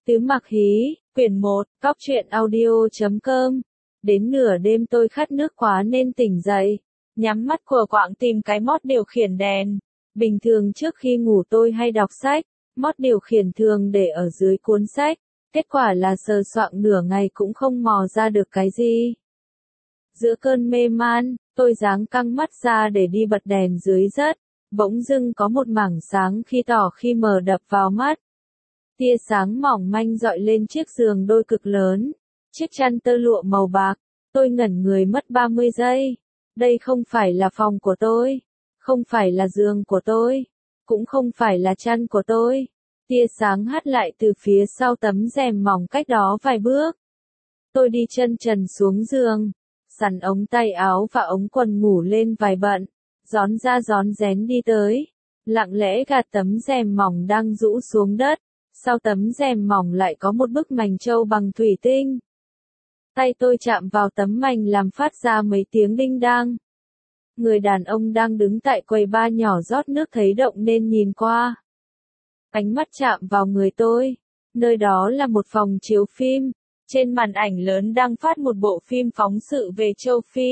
Tứ Mặc Hí, quyển 1, Cóc truyện audio.com. Đến nửa đêm tôi khát nước quá nên tỉnh dậy, nhắm mắt của quạng tìm cái mót điều khiển đèn. Bình thường trước khi ngủ tôi hay đọc sách, mót điều khiển thường để ở dưới cuốn sách, kết quả là sờ soạng nửa ngày cũng không mò ra được cái gì. Giữa cơn mê man, tôi giáng căng mắt ra để đi bật đèn dưới rất, bỗng dưng có một mảng sáng khi tỏ khi mờ đập vào mắt. Tia sáng mỏng manh dọi lên chiếc giường đôi cực lớn, chiếc chăn tơ lụa màu bạc, tôi ngẩn người mất 30 giây. Đây không phải là phòng của tôi, không phải là giường của tôi, cũng không phải là chăn của tôi. Tia sáng hắt lại từ phía sau tấm rèm mỏng cách đó vài bước. Tôi đi chân trần xuống giường, xắn ống tay áo và ống quần ngủ lên vài bận, rón ra rón rén đi tới, lặng lẽ gạt tấm rèm mỏng đang rũ xuống đất. Sau tấm rèm mỏng lại có một bức mành trâu bằng thủy tinh. Tay tôi chạm vào tấm mành làm phát ra mấy tiếng đinh đang. Người đàn ông đang đứng tại quầy bar nhỏ rót nước thấy động nên nhìn qua. Ánh mắt chạm vào người tôi. Nơi đó là một phòng chiếu phim. Trên màn ảnh lớn đang phát một bộ phim phóng sự về châu Phi.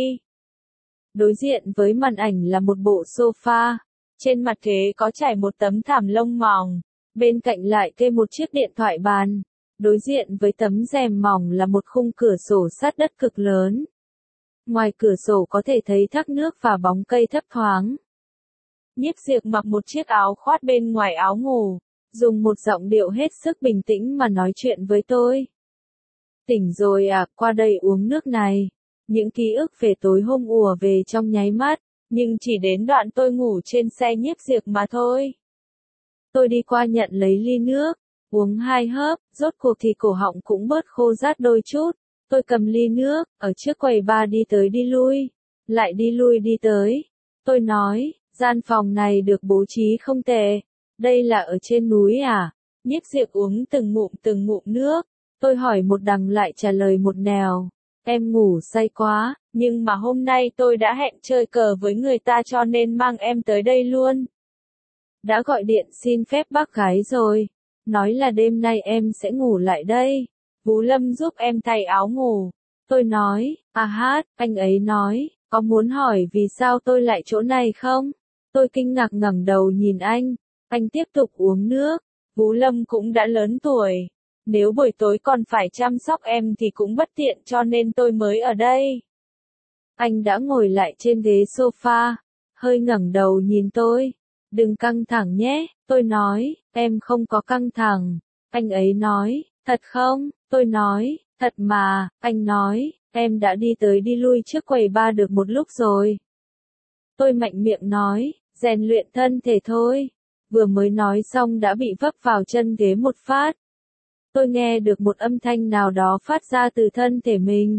Đối diện với màn ảnh là một bộ sofa. Trên mặt ghế có trải một tấm thảm lông mỏng. Bên cạnh lại kê một chiếc điện thoại bàn. Đối diện với tấm rèm mỏng là một khung cửa sổ sát đất cực lớn. Ngoài cửa sổ có thể thấy thác nước và bóng cây thấp thoáng. Nhiếp Diệp mặc một chiếc áo khoác bên ngoài áo ngủ, dùng một giọng điệu hết sức bình tĩnh mà nói chuyện với tôi. Tỉnh rồi à, qua đây uống nước này. Những ký ức về tối hôm ùa về trong nháy mắt, nhưng chỉ đến đoạn tôi ngủ trên xe Nhiếp Diệp mà thôi. Tôi đi qua nhận lấy ly nước, uống 2 hớp, rốt cuộc thì cổ họng cũng bớt khô rát đôi chút. Tôi cầm ly nước, ở trước quầy bar đi tới đi lui, lại đi lui đi tới. Tôi nói, gian phòng này được bố trí không tệ, đây là ở trên núi à? Nhiếp Diệp uống từng ngụm nước. Tôi hỏi một đằng lại trả lời một nẻo. Em ngủ say quá, nhưng mà hôm nay tôi đã hẹn chơi cờ với người ta cho nên mang em tới đây luôn. Đã gọi điện xin phép bác gái rồi, nói là đêm nay em sẽ ngủ lại đây. Vũ Lâm giúp em thay áo ngủ. Tôi nói, à hát, anh ấy nói, có muốn hỏi vì sao tôi lại chỗ này không? Tôi kinh ngạc ngẩng đầu nhìn anh tiếp tục uống nước. Vũ Lâm cũng đã lớn tuổi. Nếu buổi tối còn phải chăm sóc em thì cũng bất tiện cho nên tôi mới ở đây. Anh đã ngồi lại trên ghế sofa, hơi ngẩng đầu nhìn tôi. Đừng căng thẳng nhé, tôi nói, em không có căng thẳng. Anh ấy nói, thật không? Tôi nói, thật mà. Anh nói, em đã đi tới đi lui trước quầy bar được một lúc rồi. Tôi mạnh miệng nói, rèn luyện thân thể thôi. Vừa mới nói xong đã bị vấp vào chân ghế một phát. Tôi nghe được một âm thanh nào đó phát ra từ thân thể mình.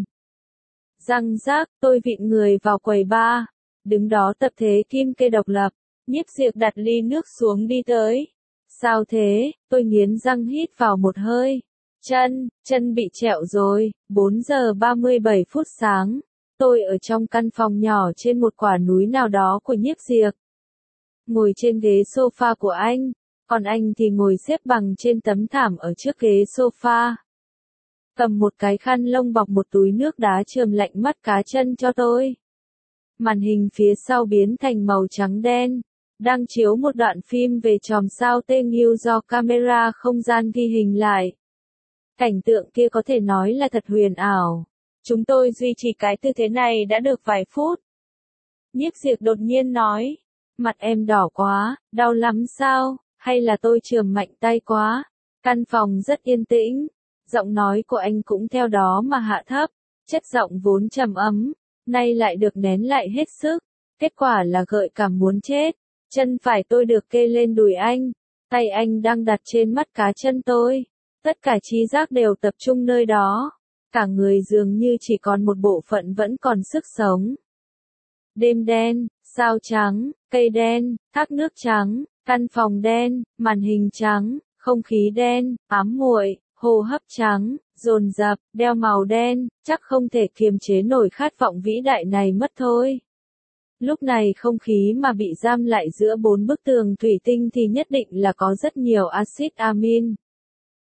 Răng rác, tôi vịn người vào quầy bar. Đứng đó tập thế kim kê độc lập. Nhiếp Diệp đặt ly nước xuống đi tới. Sao thế? Tôi nghiến răng hít vào một hơi. Chân bị trẹo rồi. 4 giờ 37 phút sáng. Tôi ở trong căn phòng nhỏ trên một quả núi nào đó của Nhiếp Diệp. Ngồi trên ghế sofa của anh, còn anh thì ngồi xếp bằng trên tấm thảm ở trước ghế sofa. Cầm một cái khăn lông bọc một túi nước đá chườm lạnh mắt cá chân cho tôi. Màn hình phía sau biến thành màu trắng đen. Đang chiếu một đoạn phim về chòm sao tên Nghiêu do camera không gian ghi hình lại. Cảnh tượng kia có thể nói là thật huyền ảo. Chúng tôi duy trì cái tư thế này đã được vài phút. Nhiếp Diệp đột nhiên nói, mặt em đỏ quá, đau lắm sao, hay là tôi chườm mạnh tay quá. Căn phòng rất yên tĩnh, giọng nói của anh cũng theo đó mà hạ thấp, chất giọng vốn trầm ấm, nay lại được nén lại hết sức. Kết quả là gợi cảm muốn chết. Chân phải tôi được kê lên đùi anh, tay anh đang đặt trên mắt cá chân tôi. Tất cả trí giác đều tập trung nơi đó. Cả người dường như chỉ còn một bộ phận vẫn còn sức sống. Đêm đen, sao trắng, cây đen, thác nước trắng, căn phòng đen, màn hình trắng, không khí đen, ám muội, hô hấp trắng, dồn dập, đeo màu đen, chắc không thể kiềm chế nổi khát vọng vĩ đại này mất thôi. Lúc này không khí mà bị giam lại giữa 4 bức tường thủy tinh thì nhất định là có rất nhiều axit amin.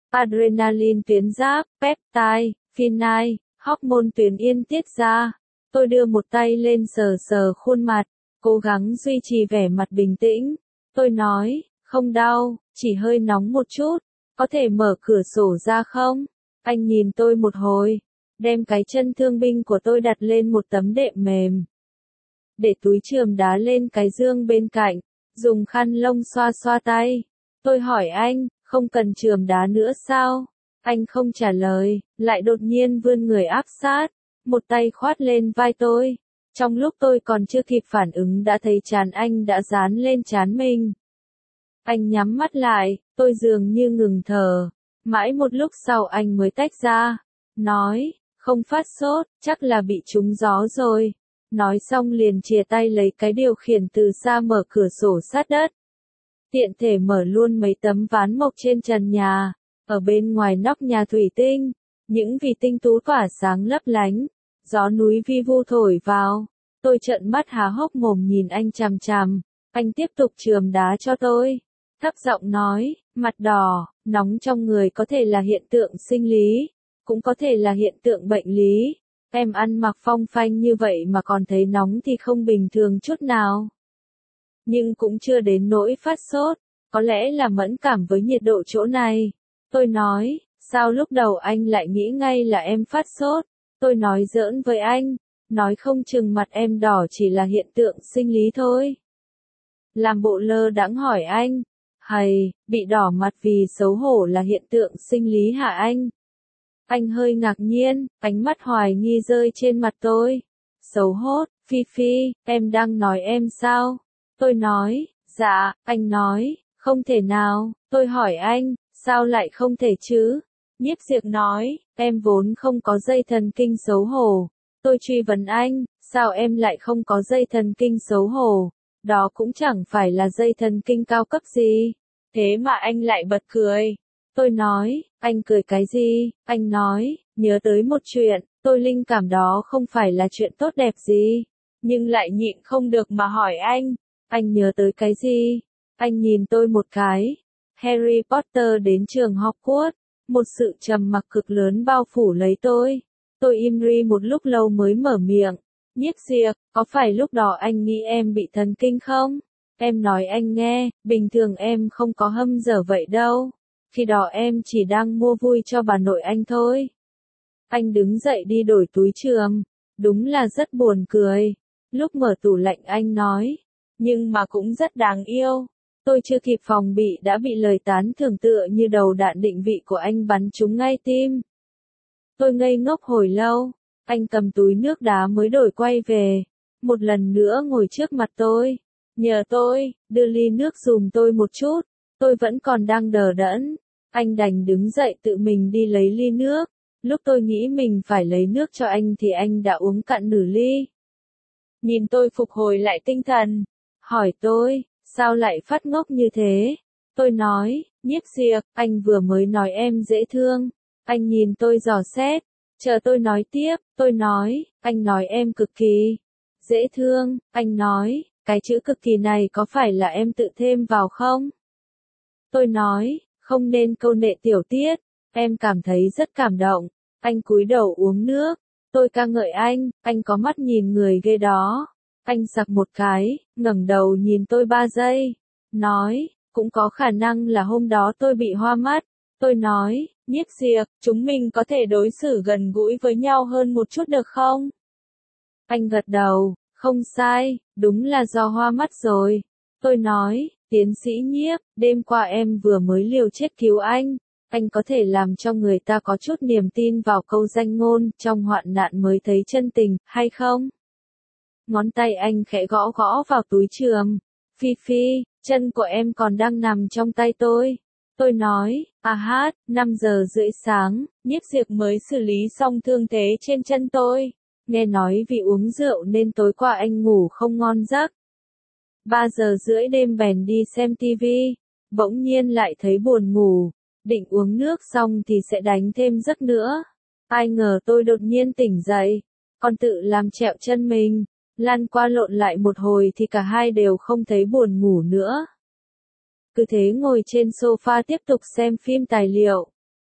adrenaline tuyến giáp, peptide, phenile, hormone tuyến yên tiết ra. Tôi đưa một tay lên sờ sờ khuôn mặt, cố gắng duy trì vẻ mặt bình tĩnh. Tôi nói, không đau, chỉ hơi nóng một chút, có thể mở cửa sổ ra không? Anh nhìn tôi một hồi, đem cái chân thương binh của tôi đặt lên một tấm đệm mềm. Để túi chườm đá lên cái giường bên cạnh, dùng khăn lông xoa xoa tay. Tôi hỏi anh, không cần chườm đá nữa sao? Anh không trả lời, lại đột nhiên vươn người áp sát, một tay khoát lên vai tôi. Trong lúc tôi còn chưa kịp phản ứng đã thấy trán anh đã dán lên trán mình. Anh nhắm mắt lại, tôi dường như ngừng thở. Mãi một lúc sau anh mới tách ra, nói, không phát sốt, chắc là bị trúng gió rồi. Nói xong liền chìa tay lấy cái điều khiển từ xa mở cửa sổ sát đất. Tiện thể mở luôn mấy tấm ván mộc trên trần nhà, ở bên ngoài nóc nhà thủy tinh, những vì tinh tú tỏa sáng lấp lánh, gió núi vi vu thổi vào. Tôi trợn mắt há hốc mồm nhìn anh chằm chằm, anh tiếp tục chườm đá cho tôi. Thấp giọng nói, mặt đỏ, nóng trong người có thể là hiện tượng sinh lý, cũng có thể là hiện tượng bệnh lý. Em ăn mặc phong phanh như vậy mà còn thấy nóng thì không bình thường chút nào. Nhưng cũng chưa đến nỗi phát sốt, có lẽ là mẫn cảm với nhiệt độ chỗ này. Tôi nói, sao lúc đầu anh lại nghĩ ngay là em phát sốt? Tôi nói giỡn với anh, nói không chừng mặt em đỏ chỉ là hiện tượng sinh lý thôi. Làm bộ lơ đãng hỏi anh, hay, bị đỏ mặt vì xấu hổ là hiện tượng sinh lý hả anh? Anh hơi ngạc nhiên, ánh mắt hoài nghi rơi trên mặt tôi. Xấu hốt, Phi Phi, em đang nói em sao? Tôi nói, dạ, anh nói, không thể nào. Tôi hỏi anh, sao lại không thể chứ? Nhiếp Diệp nói, em vốn không có dây thần kinh xấu hổ. Tôi truy vấn anh, sao em lại không có dây thần kinh xấu hổ? Đó cũng chẳng phải là dây thần kinh cao cấp gì. Thế mà anh lại bật cười. Tôi nói, anh cười cái gì? Anh nói, nhớ tới một chuyện, tôi linh cảm đó không phải là chuyện tốt đẹp gì. Nhưng lại nhịn không được mà hỏi anh nhớ tới cái gì? Anh nhìn tôi một cái. Harry Potter đến trường Hogwarts, một sự trầm mặc cực lớn bao phủ lấy tôi. Tôi im ri một lúc lâu mới mở miệng. Nhiếp Diệp, có phải lúc đó anh nghĩ em bị thần kinh không? Em nói anh nghe, bình thường em không có hâm dở vậy đâu. Khi đó em chỉ đang mua vui cho bà nội anh thôi. Anh đứng dậy đi đổi túi chườm. Đúng là rất buồn cười. Lúc mở tủ lạnh anh nói. Nhưng mà cũng rất đáng yêu. Tôi chưa kịp phòng bị đã bị lời tán thưởng tựa như đầu đạn định vị của anh bắn trúng ngay tim. Tôi ngây ngốc hồi lâu. Anh cầm túi nước đá mới đổi quay về. Một lần nữa ngồi trước mặt tôi. Nhờ tôi, đưa ly nước giùm tôi một chút. Tôi vẫn còn đang đờ đẫn. Anh đành đứng dậy tự mình đi lấy ly nước. Lúc tôi nghĩ mình phải lấy nước cho anh thì anh đã uống cạn nửa ly. Nhìn tôi phục hồi lại tinh thần. Hỏi tôi, sao lại phát ngốc như thế? Tôi nói, Nhiếp Diệp, anh vừa mới nói em dễ thương. Anh nhìn tôi dò xét. Chờ tôi nói tiếp, tôi nói, anh nói em cực kỳ dễ thương. Anh nói, cái chữ cực kỳ này có phải là em tự thêm vào không? Tôi nói, không nên câu nệ tiểu tiết. Em cảm thấy rất cảm động. Anh cúi đầu uống nước. Tôi ca ngợi anh có mắt nhìn người ghê đó. Anh sặc một cái, ngẩng đầu nhìn tôi 3 giây. Nói, cũng có khả năng là hôm đó tôi bị hoa mắt. Tôi nói, Nhiếp Diệp, chúng mình có thể đối xử gần gũi với nhau hơn một chút được không? Anh gật đầu, không sai, đúng là do hoa mắt rồi. Tôi nói, tiến sĩ Nhiếp, đêm qua em vừa mới liều chết cứu anh có thể làm cho người ta có chút niềm tin vào câu danh ngôn, trong hoạn nạn mới thấy chân tình, hay không? Ngón tay anh khẽ gõ gõ vào túi chườm. Phi Phi, chân của em còn đang nằm trong tay tôi. Tôi nói, 5 giờ rưỡi sáng, Nhiếp Diệp mới xử lý xong thương thế trên chân tôi. Nghe nói vì uống rượu nên tối qua anh ngủ không ngon giấc. 3 giờ rưỡi đêm bèn đi xem tivi. Bỗng nhiên lại thấy buồn ngủ. Định uống nước xong thì sẽ đánh thêm giấc nữa. Ai ngờ tôi đột nhiên tỉnh dậy. Còn tự làm trẹo chân mình. Lăn qua lộn lại một hồi thì cả hai đều không thấy buồn ngủ nữa. Cứ thế ngồi trên sofa tiếp tục xem phim tài liệu.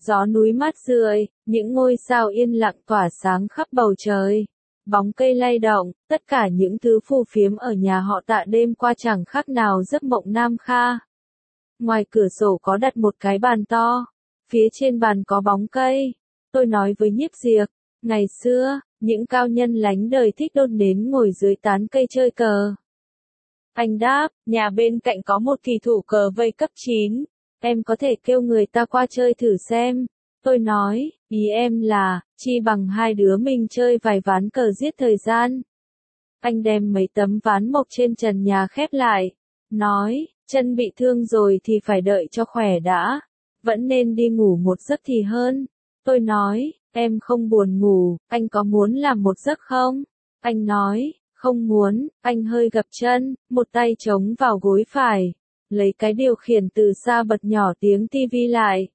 Gió núi mát rượi, những ngôi sao yên lặng tỏa sáng khắp bầu trời. Bóng cây lay động, tất cả những thứ phù phiếm ở nhà họ Tạ đêm qua chẳng khác nào giấc mộng Nam Kha. Ngoài cửa sổ có đặt một cái bàn to, phía trên bàn có bóng cây. Tôi nói với Nhiếp Diệp, ngày xưa, những cao nhân lánh đời thích đốt nến ngồi dưới tán cây chơi cờ. Anh đáp, nhà bên cạnh có một kỳ thủ cờ vây cấp 9, em có thể kêu người ta qua chơi thử xem. Tôi nói, ý em là, chi bằng hai đứa mình chơi vài ván cờ giết thời gian. Anh đem mấy tấm ván mộc trên trần nhà khép lại, nói, chân bị thương rồi thì phải đợi cho khỏe đã, vẫn nên đi ngủ một giấc thì hơn. Tôi nói, em không buồn ngủ, anh có muốn làm một giấc không? Anh nói, không muốn, anh hơi gập chân, một tay chống vào gối phải, lấy cái điều khiển từ xa bật nhỏ tiếng tivi lại.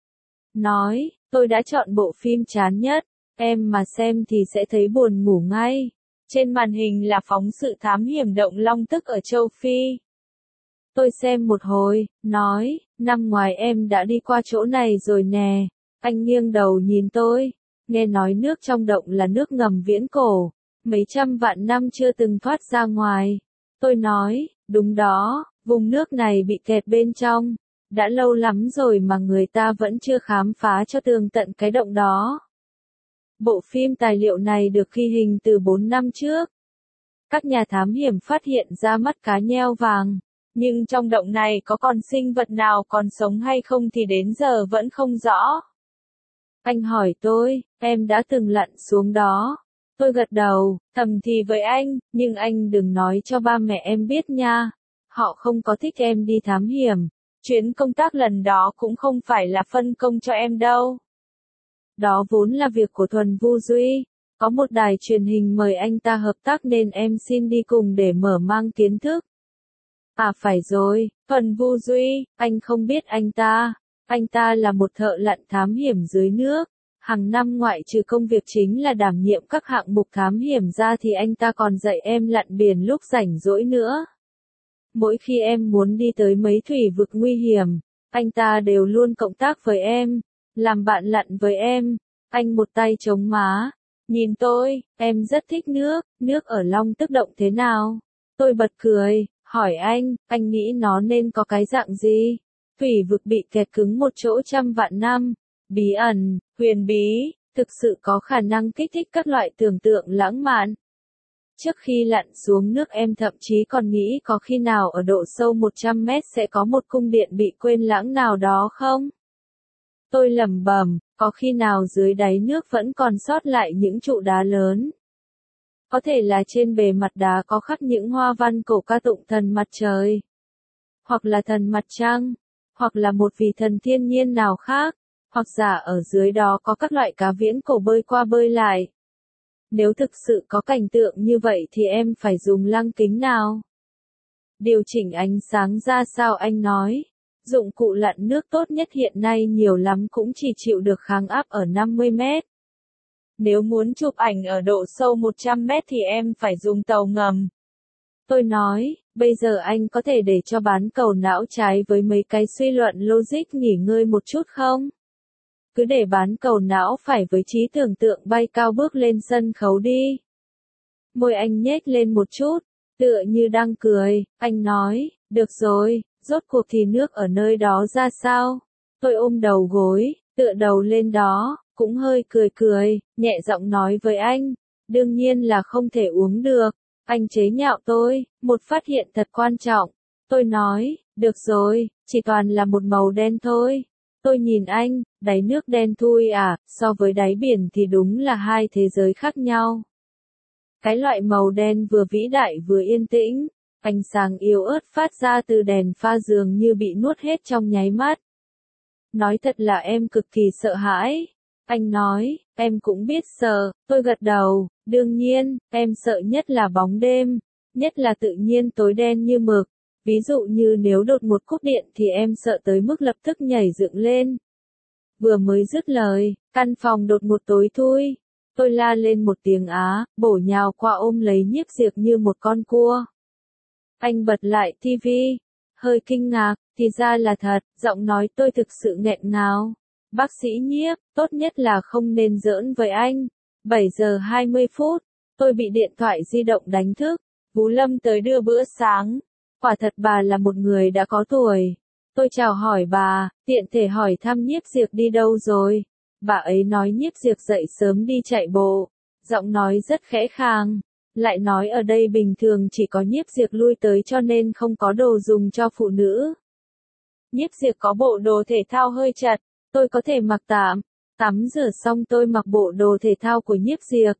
Nói, tôi đã chọn bộ phim chán nhất, em mà xem thì sẽ thấy buồn ngủ ngay. Trên màn hình là phóng sự thám hiểm động Long Tức ở châu Phi. Tôi xem một hồi, nói, năm ngoài em đã đi qua chỗ này rồi nè. Anh nghiêng đầu nhìn tôi, nghe nói nước trong động là nước ngầm viễn cổ, mấy trăm vạn năm chưa từng thoát ra ngoài. Tôi nói, đúng đó, vùng nước này bị kẹt bên trong, đã lâu lắm rồi mà người ta vẫn chưa khám phá cho tường tận cái động đó. Bộ phim tài liệu này được ghi hình từ 4 năm trước. Các nhà thám hiểm phát hiện ra mắt cá nheo vàng, nhưng trong động này có còn sinh vật nào còn sống hay không thì đến giờ vẫn không rõ. Anh hỏi tôi, em đã từng lặn xuống đó. Tôi gật đầu, thầm thì với anh, nhưng anh đừng nói cho ba mẹ em biết nha. Họ không có thích em đi thám hiểm. Chuyến công tác lần đó cũng không phải là phân công cho em đâu. Đó vốn là việc của Thuần Vu Duy. Có một đài truyền hình mời anh ta hợp tác nên em xin đi cùng để mở mang kiến thức. À phải rồi, Thuần Vu Duy, anh không biết anh ta. Anh ta là một thợ lặn thám hiểm dưới nước. Hàng năm ngoại trừ công việc chính là đảm nhiệm các hạng mục thám hiểm ra thì anh ta còn dạy em lặn biển lúc rảnh rỗi nữa. Mỗi khi em muốn đi tới mấy thủy vực nguy hiểm, anh ta đều luôn cộng tác với em, làm bạn lặn với em. Anh một tay chống má, nhìn tôi, em rất thích nước ở Long Tức động thế nào? Tôi bật cười, hỏi anh nghĩ nó nên có cái dạng gì? Thủy vực bị kẹt cứng một chỗ trăm vạn năm, bí ẩn, huyền bí, thực sự có khả năng kích thích các loại tưởng tượng lãng mạn. Trước khi lặn xuống nước em thậm chí còn nghĩ có khi nào ở độ sâu 100 mét sẽ có một cung điện bị quên lãng nào đó không? Tôi lẩm bẩm, có khi nào dưới đáy nước vẫn còn sót lại những trụ đá lớn? Có thể là trên bề mặt đá có khắc những hoa văn cổ ca tụng thần mặt trời, hoặc là thần mặt trăng, hoặc là một vị thần thiên nhiên nào khác, hoặc giả ở dưới đó có các loại cá viễn cổ bơi qua bơi lại. Nếu thực sự có cảnh tượng như vậy thì em phải dùng lăng kính nào? Điều chỉnh ánh sáng ra sao anh nói? Dụng cụ lặn nước tốt nhất hiện nay nhiều lắm cũng chỉ chịu được kháng áp ở 50 mét. Nếu muốn chụp ảnh ở độ sâu 100 mét thì em phải dùng tàu ngầm. Tôi nói, bây giờ anh có thể để cho bán cầu não trái với mấy cái suy luận logic nghỉ ngơi một chút không? Cứ để bán cầu não phải với trí tưởng tượng bay cao bước lên sân khấu đi. Môi anh nhếch lên một chút, tựa như đang cười, anh nói, được rồi, rốt cuộc thì nước ở nơi đó ra sao? Tôi ôm đầu gối, tựa đầu lên đó, cũng hơi cười, nhẹ giọng nói với anh, đương nhiên là không thể uống được. Anh chế nhạo tôi, một phát hiện thật quan trọng. Tôi nói, được rồi, chỉ toàn là một màu đen thôi. Tôi nhìn anh, đáy nước đen thui à, so với đáy biển thì đúng là hai thế giới khác nhau. Cái loại màu đen vừa vĩ đại vừa yên tĩnh, ánh sáng yếu ớt phát ra từ đèn pha dường như bị nuốt hết trong nháy mắt. Nói thật là em cực kỳ sợ hãi. Anh nói, em cũng biết sợ, tôi gật đầu, đương nhiên, em sợ nhất là bóng đêm, nhất là tự nhiên tối đen như mực. Ví dụ như nếu đột một cúp điện thì em sợ tới mức lập tức nhảy dựng lên. Vừa mới dứt lời, căn phòng đột ngột tối thui. Tôi la lên một tiếng á, bổ nhào qua ôm lấy Nhiếp Diệp như một con cua. Anh bật lại tivi, hơi kinh ngạc, thì ra là thật, giọng nói tôi thực sự nghẹn ngào. Bác sĩ Nhiếp, tốt nhất là không nên giỡn với anh. 7 giờ 20 phút, tôi bị điện thoại di động đánh thức. Vũ Lâm tới đưa bữa sáng. Quả thật bà là một người đã có tuổi. Tôi chào hỏi bà, tiện thể hỏi thăm Nhiếp Diệp đi đâu rồi. Bà ấy nói Nhiếp Diệp dậy sớm đi chạy bộ. Giọng nói rất khẽ khàng. Lại nói ở đây bình thường chỉ có Nhiếp Diệp lui tới cho nên không có đồ dùng cho phụ nữ. Nhiếp Diệp có bộ đồ thể thao hơi chật, tôi có thể mặc tạm. Tắm rửa xong tôi mặc bộ đồ thể thao của Nhiếp Diệp.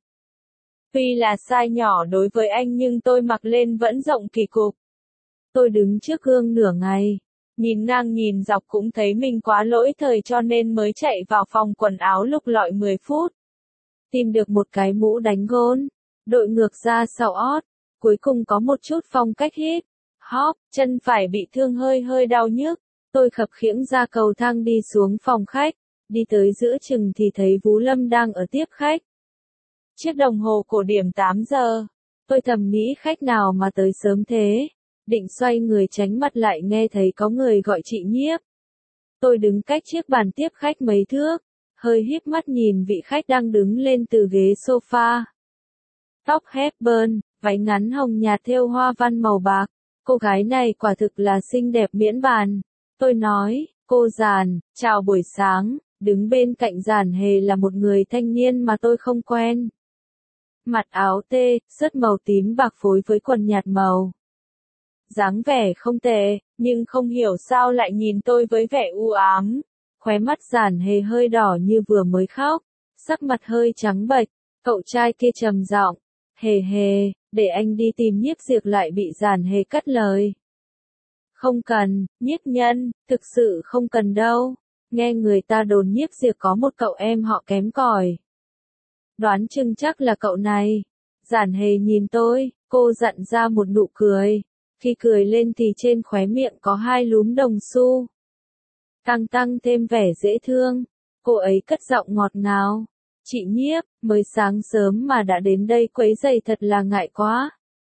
Tuy là size nhỏ đối với anh nhưng tôi mặc lên vẫn rộng kỳ cục. Tôi đứng trước gương nửa ngày, nhìn ngang nhìn dọc cũng thấy mình quá lỗi thời cho nên mới chạy vào phòng quần áo lục lọi 10 phút. Tìm được một cái mũ đánh gôn, đội ngược ra sau ót, cuối cùng có một chút phong cách hip hop, chân phải bị thương hơi đau nhức. Tôi khập khiễng ra cầu thang đi xuống phòng khách, đi tới giữa chừng thì thấy Vũ Lâm đang ở tiếp khách. Chiếc đồng hồ cổ điểm 8 giờ. Tôi thầm nghĩ khách nào mà tới sớm thế. Định xoay người tránh mặt lại nghe thấy có người gọi chị Nhiếp. Tôi đứng cách chiếc bàn tiếp khách mấy thước, hơi híp mắt nhìn vị khách đang đứng lên từ ghế sofa. Tóc Hepburn, váy ngắn hồng nhạt thêu hoa văn màu bạc. Cô gái này quả thực là xinh đẹp miễn bàn. Tôi nói, cô Giản, chào buổi sáng. Đứng bên cạnh Giản Hề là một người thanh niên mà tôi không quen. Mặc áo tê, sớt màu tím bạc phối với quần nhạt màu. Dáng vẻ không tệ, nhưng không hiểu sao lại nhìn tôi với vẻ u ám. Khóe mắt Giản Hề hơi đỏ như vừa mới khóc, sắc mặt hơi trắng bệch. Cậu trai kia trầm giọng, Hề Hề, để anh đi tìm Nhiếp Diệp lại bị Giản Hề cắt lời. Không cần, Nhiếp Nhân, thực sự không cần đâu. Nghe người ta đồn Nhiếp Diệp có một cậu em họ kém cỏi. Đoán chừng chắc là cậu này. Giản Hề nhìn tôi, cô dặn ra một nụ cười. Khi cười lên thì trên khóe miệng có 2 lúm đồng xu. Tăng thêm vẻ dễ thương. Cô ấy cất giọng ngọt ngào. Chị Nhiếp, mới sáng sớm mà đã đến đây quấy rầy thật là ngại quá.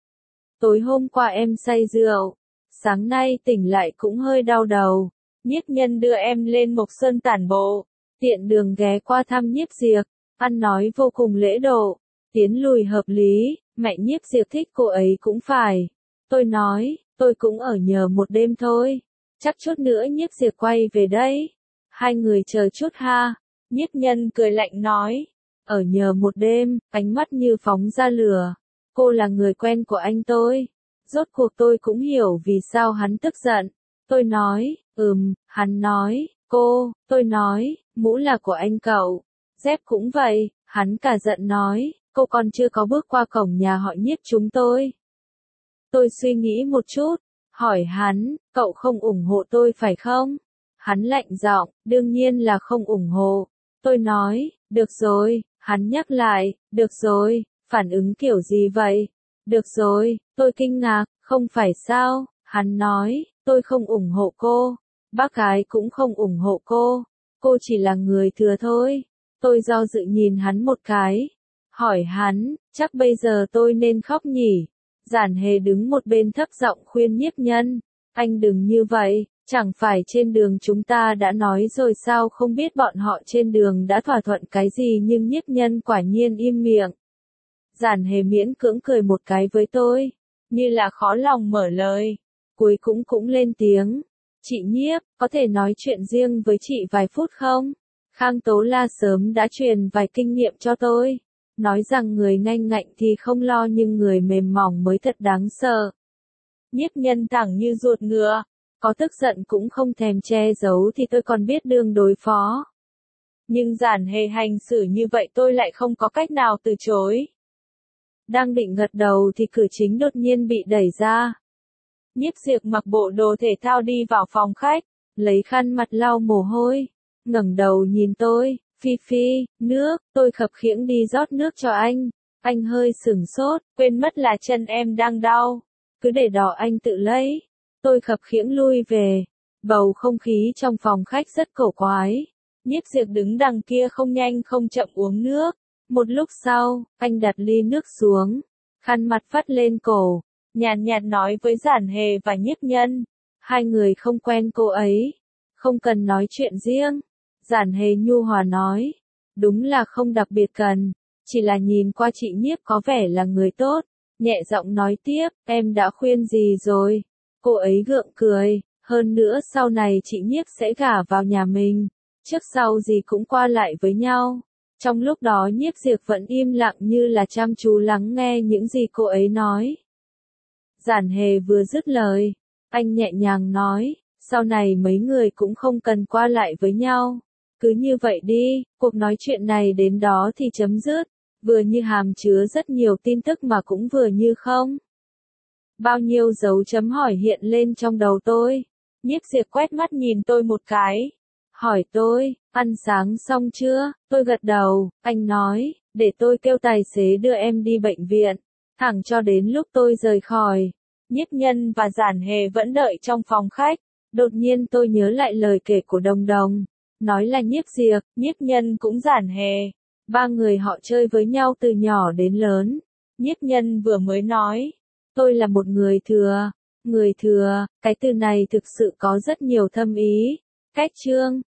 Tối hôm qua em say rượu. Sáng nay tỉnh lại cũng hơi đau đầu. Nhiếp Nhân đưa em lên Mộc Sơn tản bộ. Tiện đường ghé qua thăm Nhiếp Diệp. Ăn nói vô cùng lễ độ. Tiến lùi hợp lý. Mẹ Nhiếp Diệp thích cô ấy cũng phải. Tôi nói, tôi cũng ở nhờ một đêm thôi. Chắc chút nữa Nhiếp Diệp quay về đấy. Hai người chờ chút ha. Nhiếp Nhân cười lạnh nói. Ở nhờ một đêm, ánh mắt như phóng ra lửa. Cô là người quen của anh tôi. Rốt cuộc tôi cũng hiểu vì sao hắn tức giận. Tôi nói, hắn nói, tôi nói, mũ là của anh cậu. Dép cũng vậy, hắn cả giận nói, cô còn chưa có bước qua cổng nhà họ Nhiếp chúng tôi. Tôi suy nghĩ một chút, hỏi hắn, cậu không ủng hộ tôi phải không? Hắn lạnh giọng, đương nhiên là không ủng hộ. Tôi nói, được rồi, hắn nhắc lại, được rồi, phản ứng kiểu gì vậy? Được rồi, tôi kinh ngạc, không phải sao? Hắn nói, tôi không ủng hộ cô. Bác gái cũng không ủng hộ cô chỉ là người thừa thôi. Tôi do dự nhìn hắn một cái. Hỏi hắn, chắc bây giờ tôi nên khóc nhỉ? Giản Hề đứng một bên thấp giọng khuyên Nhiếp Nhân. Anh đừng như vậy, chẳng phải trên đường chúng ta đã nói rồi sao không biết bọn họ trên đường đã thỏa thuận cái gì nhưng Nhiếp Nhân quả nhiên im miệng. Giản Hề miễn cưỡng cười một cái với tôi, như là khó lòng mở lời. Cuối cũng lên tiếng. Chị Nhiếp, có thể nói chuyện riêng với chị vài phút không? Khang Tố La sớm đã truyền vài kinh nghiệm cho tôi. Nói rằng người nhanh ngạnh thì không lo nhưng người mềm mỏng mới thật đáng sợ. Nhiếp Nhân thẳng như ruột ngựa. Có tức giận cũng không thèm che giấu thì tôi còn biết đường đối phó. Nhưng Giản Hề hành xử như vậy tôi lại không có cách nào từ chối. Đang định gật đầu thì cửa chính đột nhiên bị đẩy ra. Nhiếp Diệp mặc bộ đồ thể thao đi vào phòng khách, lấy khăn mặt lau mồ hôi, ngẩng đầu nhìn tôi, Phi, nước, tôi khập khiễng đi rót nước cho anh. Anh hơi sửng sốt, quên mất là chân em đang đau. Cứ để đó anh tự lấy. Tôi khập khiễng lui về. Bầu không khí trong phòng khách rất cổ quái. Nhiếp Diệp đứng đằng kia không nhanh không chậm uống nước. Một lúc sau, anh đặt ly nước xuống, khăn mặt vắt lên cổ, nhàn nhạt nói với Giản Hề và Nhiếp Nhân. Hai người không quen cô ấy. Không cần nói chuyện riêng. Giản Hề nhu hòa nói. Đúng là không đặc biệt cần. Chỉ là nhìn qua chị Nhiếp có vẻ là người tốt. Nhẹ giọng nói tiếp, em đã khuyên gì rồi? Cô ấy gượng cười. Hơn nữa sau này chị Nhiếp sẽ gả vào nhà mình. Trước sau gì cũng qua lại với nhau. Trong lúc đó Nhiếp Diệp vẫn im lặng như là chăm chú lắng nghe những gì cô ấy nói. Giản Hề vừa dứt lời, anh nhẹ nhàng nói, sau này mấy người cũng không cần qua lại với nhau. Cứ như vậy đi, cuộc nói chuyện này đến đó thì chấm dứt, vừa như hàm chứa rất nhiều tin tức mà cũng vừa như không. Bao nhiêu dấu chấm hỏi hiện lên trong đầu tôi. Nhiếp Diệp quét mắt nhìn tôi một cái. Hỏi tôi, ăn sáng xong chưa? Tôi gật đầu, anh nói, để tôi kêu tài xế đưa em đi bệnh viện. Thẳng cho đến lúc tôi rời khỏi. Nhiếp Nhân và Giản Hề vẫn đợi trong phòng khách. Đột nhiên tôi nhớ lại lời kể của Đồng Đồng. Nói là Nhiếp Diệp, Nhiếp Nhân cũng Giản Hề. Ba người họ chơi với nhau từ nhỏ đến lớn. Nhiếp Nhân vừa mới nói. Tôi là một người thừa. Người thừa, cái từ này thực sự có rất nhiều thâm ý. Cách chương